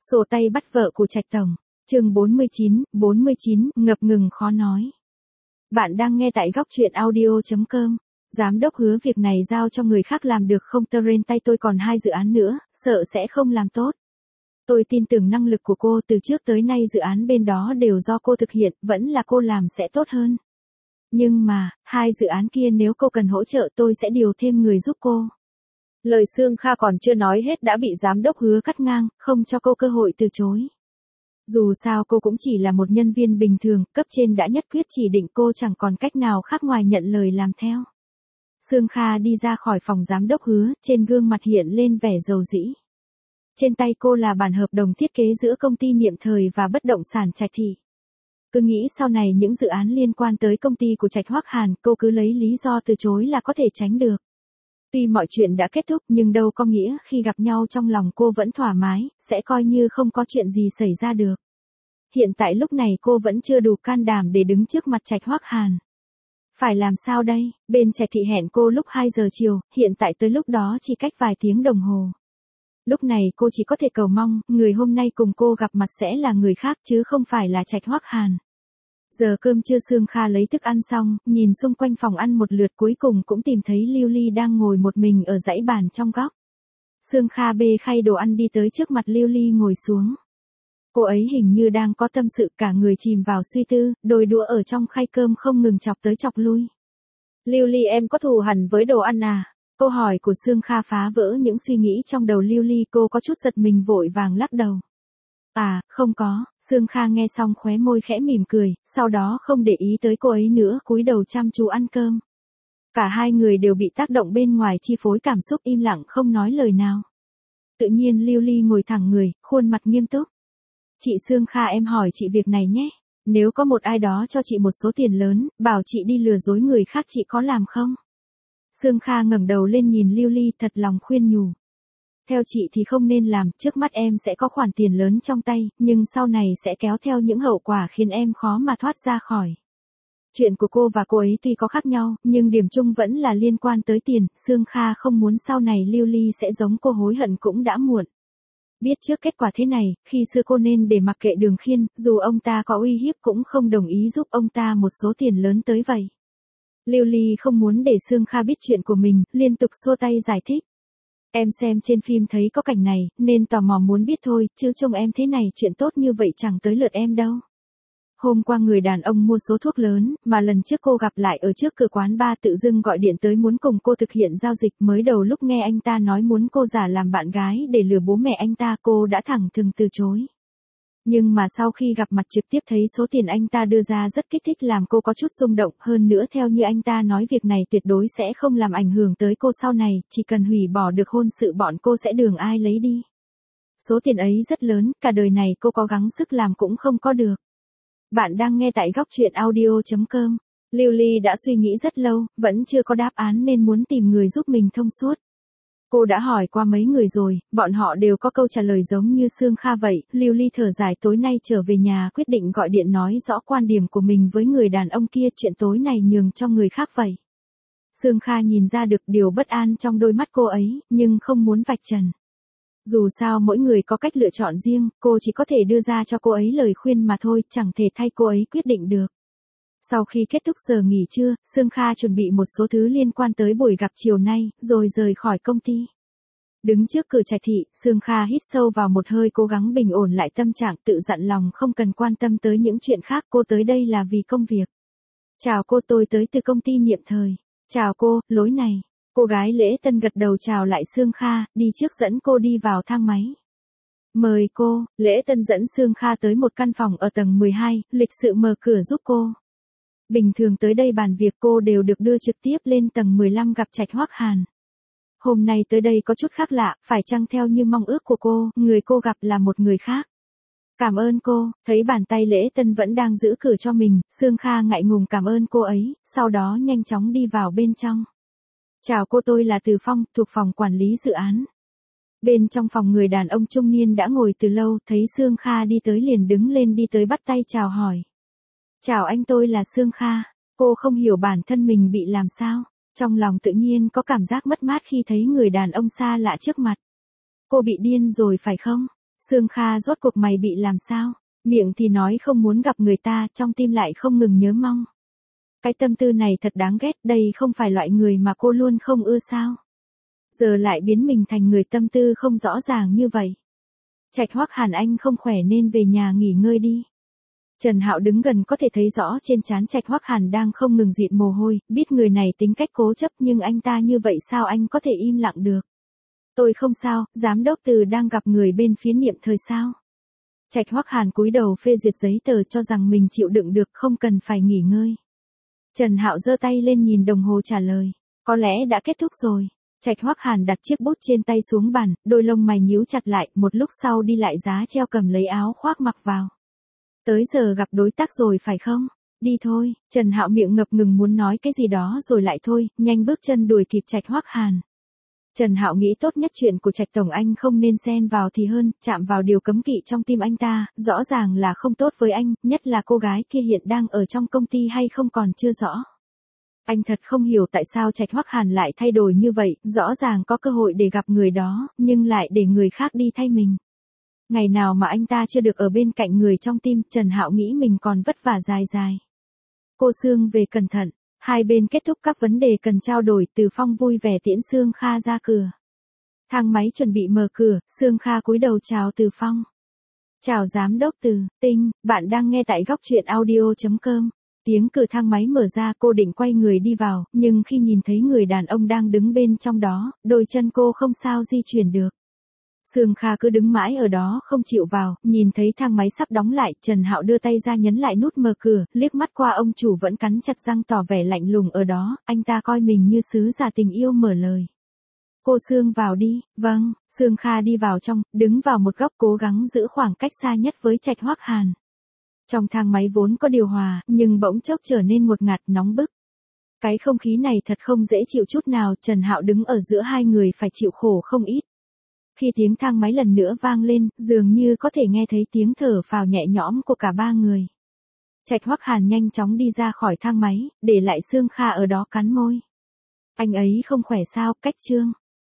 Sổ tay bắt vợ của Trạch Tổng. Chương 49, ngập ngừng khó nói. Bạn đang nghe tại góc truyện audio.com. Giám đốc hứa việc này giao cho người khác làm được không, trên tay tôi còn 2 dự án nữa, sợ sẽ không làm tốt. Tôi tin tưởng năng lực của cô, từ trước tới nay dự án bên đó đều do cô thực hiện, vẫn là cô làm sẽ tốt hơn. Nhưng mà, 2 dự án kia nếu cô cần hỗ trợ tôi sẽ điều thêm người giúp cô. Lời Sương Kha còn chưa nói hết đã bị giám đốc hứa cắt ngang, không cho cô cơ hội từ chối. Dù sao cô cũng chỉ là một nhân viên bình thường, cấp trên đã nhất quyết chỉ định cô, chẳng còn cách nào khác ngoài nhận lời làm theo. Sương Kha đi ra khỏi phòng giám đốc hứa, trên gương mặt hiện lên vẻ dầu dĩ. Trên tay cô là bản hợp đồng thiết kế giữa công ty Niệm Thời và bất động sản Trạch Thị. Cứ nghĩ sau này những dự án liên quan tới công ty của Trạch Hoắc Hàn, cô cứ lấy lý do từ chối là có thể tránh được. Tuy mọi chuyện đã kết thúc nhưng đâu có nghĩa khi gặp nhau trong lòng cô vẫn thoải mái, sẽ coi như không có chuyện gì xảy ra được. Hiện tại lúc này cô vẫn chưa đủ can đảm để đứng trước mặt Trạch Hoắc Hàn. Phải làm sao đây, bên Trạch Thị hẹn cô lúc 2 giờ chiều, hiện tại tới lúc đó chỉ cách vài tiếng đồng hồ. Lúc này cô chỉ có thể cầu mong, người hôm nay cùng cô gặp mặt sẽ là người khác chứ không phải là Trạch Hoắc Hàn. Giờ cơm trưa Sương Kha lấy thức ăn xong, nhìn xung quanh phòng ăn một lượt cuối cùng cũng tìm thấy Lưu Ly đang ngồi một mình ở dãy bàn trong góc. Sương Kha bê khay đồ ăn đi tới trước mặt Lưu Ly ngồi xuống. Cô ấy hình như đang có tâm sự, cả người chìm vào suy tư, đôi đũa ở trong khay cơm không ngừng chọc tới chọc lui. Lưu Ly, em có thù hằn với đồ ăn à? Câu hỏi của Sương Kha phá vỡ những suy nghĩ trong đầu Lưu Ly, cô có chút giật mình vội vàng lắc đầu. À, không có. Sương Kha nghe xong khóe môi khẽ mỉm cười, sau đó không để ý tới cô ấy nữa, cúi đầu chăm chú ăn cơm. Cả hai người đều bị tác động bên ngoài chi phối cảm xúc, im lặng không nói lời nào. Tự nhiên Lưu Ly ngồi thẳng người, khuôn mặt nghiêm túc. Chị Sương Kha, em hỏi chị việc này nhé. Nếu có một ai đó cho chị một số tiền lớn, bảo chị đi lừa dối người khác, chị có làm không? Sương Kha ngẩng đầu lên nhìn Lưu Ly, thật lòng khuyên nhủ. Theo chị thì không nên làm, trước mắt em sẽ có khoản tiền lớn trong tay, nhưng sau này sẽ kéo theo những hậu quả khiến em khó mà thoát ra khỏi. Chuyện của cô và cô ấy tuy có khác nhau, nhưng điểm chung vẫn là liên quan tới tiền. Sương Kha không muốn sau này Lưu Ly sẽ giống cô, hối hận cũng đã muộn. Biết trước kết quả thế này, khi xưa cô nên để mặc kệ Đường Khiên, dù ông ta có uy hiếp cũng không đồng ý giúp ông ta một số tiền lớn tới vậy. Lưu Ly không muốn để Sương Kha biết chuyện của mình, liên tục xua tay giải thích. Em xem trên phim thấy có cảnh này, nên tò mò muốn biết thôi, chứ trông em thế này chuyện tốt như vậy chẳng tới lượt em đâu. Hôm qua người đàn ông mua số thuốc lớn, mà lần trước cô gặp lại ở trước cửa quán bar tự dưng gọi điện tới muốn cùng cô thực hiện giao dịch. Mới đầu lúc nghe anh ta nói muốn cô giả làm bạn gái để lừa bố mẹ anh ta, cô đã thẳng thừng từ chối. Nhưng mà sau khi gặp mặt trực tiếp thấy số tiền anh ta đưa ra rất kích thích, làm cô có chút rung động. Hơn nữa theo như anh ta nói việc này tuyệt đối sẽ không làm ảnh hưởng tới cô sau này, chỉ cần hủy bỏ được hôn sự bọn cô sẽ đường ai lấy đi. Số tiền ấy rất lớn, cả đời này cô có gắng sức làm cũng không có được. Bạn đang nghe tại góc truyện audio.com. Lưu Ly đã suy nghĩ rất lâu, vẫn chưa có đáp án nên muốn tìm người giúp mình thông suốt. Cô đã hỏi qua mấy người rồi, bọn họ đều có câu trả lời giống như Sương Kha vậy. Lưu Ly thở dài, tối nay trở về nhà quyết định gọi điện nói rõ quan điểm của mình với người đàn ông kia, chuyện tối này nhường cho người khác vậy. Sương Kha nhìn ra được điều bất an trong đôi mắt cô ấy, nhưng không muốn vạch trần. Dù sao mỗi người có cách lựa chọn riêng, cô chỉ có thể đưa ra cho cô ấy lời khuyên mà thôi, chẳng thể thay cô ấy quyết định được. Sau khi kết thúc giờ nghỉ trưa, Sương Kha chuẩn bị một số thứ liên quan tới buổi gặp chiều nay, rồi rời khỏi công ty. Đứng trước cửa Trạch Thị, Sương Kha hít sâu vào một hơi, cố gắng bình ổn lại tâm trạng, tự dặn lòng không cần quan tâm tới những chuyện khác, cô tới đây là vì công việc. Chào cô, tôi tới từ công ty Niệm Thời. Chào cô, lối này. Cô gái Lễ Tân gật đầu chào lại Sương Kha, đi trước dẫn cô đi vào thang máy. Mời cô. Lễ Tân dẫn Sương Kha tới một căn phòng ở tầng 12, lịch sự mở cửa giúp cô. Bình thường tới đây bàn việc cô đều được đưa trực tiếp lên tầng 15 gặp Trạch Hoắc Hàn. Hôm nay tới đây có chút khác lạ, phải chăng theo như mong ước của cô, người cô gặp là một người khác. Cảm ơn cô. Thấy bàn tay Lễ Tân vẫn đang giữ cửa cho mình, Sương Kha ngại ngùng cảm ơn cô ấy, sau đó nhanh chóng đi vào bên trong. Chào cô, tôi là Từ Phong, thuộc phòng quản lý dự án. Bên trong phòng người đàn ông trung niên đã ngồi từ lâu, thấy Sương Kha đi tới liền đứng lên đi tới bắt tay chào hỏi. Chào anh, tôi là Sương Kha. Cô không hiểu bản thân mình bị làm sao. Trong lòng tự nhiên có cảm giác mất mát khi thấy người đàn ông xa lạ trước mặt. Cô bị điên rồi phải không? Sương Kha rốt cuộc mày bị làm sao? Miệng thì nói không muốn gặp người ta, trong tim lại không ngừng nhớ mong. Cái tâm tư này thật đáng ghét, đây không phải loại người mà cô luôn không ưa sao? Giờ lại biến mình thành người tâm tư không rõ ràng như vậy. Trạch Hoắc Hàn anh không khỏe nên về nhà nghỉ ngơi đi. Trần Hạo đứng gần có thể thấy rõ trên trán Trạch Hoắc Hàn đang không ngừng dịn mồ hôi, biết người này tính cách cố chấp nhưng anh ta như vậy sao anh có thể im lặng được. Tôi không sao, giám đốc Từ đang gặp người bên phía Niệm Thời sao? Trạch Hoắc Hàn cúi đầu phê duyệt giấy tờ cho rằng mình chịu đựng được không cần phải nghỉ ngơi. Trần Hạo giơ tay lên nhìn đồng hồ trả lời, có lẽ đã kết thúc rồi. Trạch Hoắc Hàn đặt chiếc bút trên tay xuống bàn, đôi lông mày nhíu chặt lại, một lúc sau đi lại giá treo cầm lấy áo khoác mặc vào. Tới giờ gặp đối tác rồi phải không? Đi thôi, Trần Hạo miệng ngập ngừng muốn nói cái gì đó rồi lại thôi, nhanh bước chân đuổi kịp Trạch Hoắc Hàn. Trần Hạo nghĩ tốt nhất chuyện của Trạch tổng anh không nên xen vào thì hơn, chạm vào điều cấm kỵ trong tim anh ta, rõ ràng là không tốt với anh, nhất là cô gái kia hiện đang ở trong công ty hay không còn chưa rõ. Anh thật không hiểu tại sao Trạch Hoắc Hàn lại thay đổi như vậy, rõ ràng có cơ hội để gặp người đó, nhưng lại để người khác đi thay mình. Ngày nào mà anh ta chưa được ở bên cạnh người trong tim, Trần Hạo nghĩ mình còn vất vả dài dài. Cô Sương về cẩn thận, hai bên kết thúc các vấn đề cần trao đổi, Từ Phong vui vẻ tiễn Sương Kha ra cửa. Thang máy chuẩn bị mở cửa, Sương Kha cúi đầu chào Từ Phong. Chào giám đốc Từ, Tinh, bạn đang nghe tại góc truyện audio.com. Tiếng cửa thang máy mở ra, cô định quay người đi vào, nhưng khi nhìn thấy người đàn ông đang đứng bên trong đó, đôi chân cô không sao di chuyển được. Sương Kha cứ đứng mãi ở đó không chịu vào, nhìn thấy thang máy sắp đóng lại, Trần Hạo đưa tay ra nhấn lại nút mở cửa, liếc mắt qua ông chủ vẫn cắn chặt răng tỏ vẻ lạnh lùng ở đó, anh ta coi mình như sứ giả tình yêu mở lời. Cô Sương vào đi, vâng, Sương Kha đi vào trong, đứng vào một góc cố gắng giữ khoảng cách xa nhất với Trạch Hoắc Hàn. Trong thang máy vốn có điều hòa, nhưng bỗng chốc trở nên ngột ngạt nóng bức. Cái không khí này thật không dễ chịu chút nào, Trần Hạo đứng ở giữa hai người phải chịu khổ không ít. Khi tiếng thang máy lần nữa vang lên, dường như có thể nghe thấy tiếng thở phào nhẹ nhõm của cả ba người. Trạch Hoắc Hàn nhanh chóng đi ra khỏi thang máy, để lại Sương Kha ở đó cắn môi. Anh ấy không khỏe sao, Cách Trương?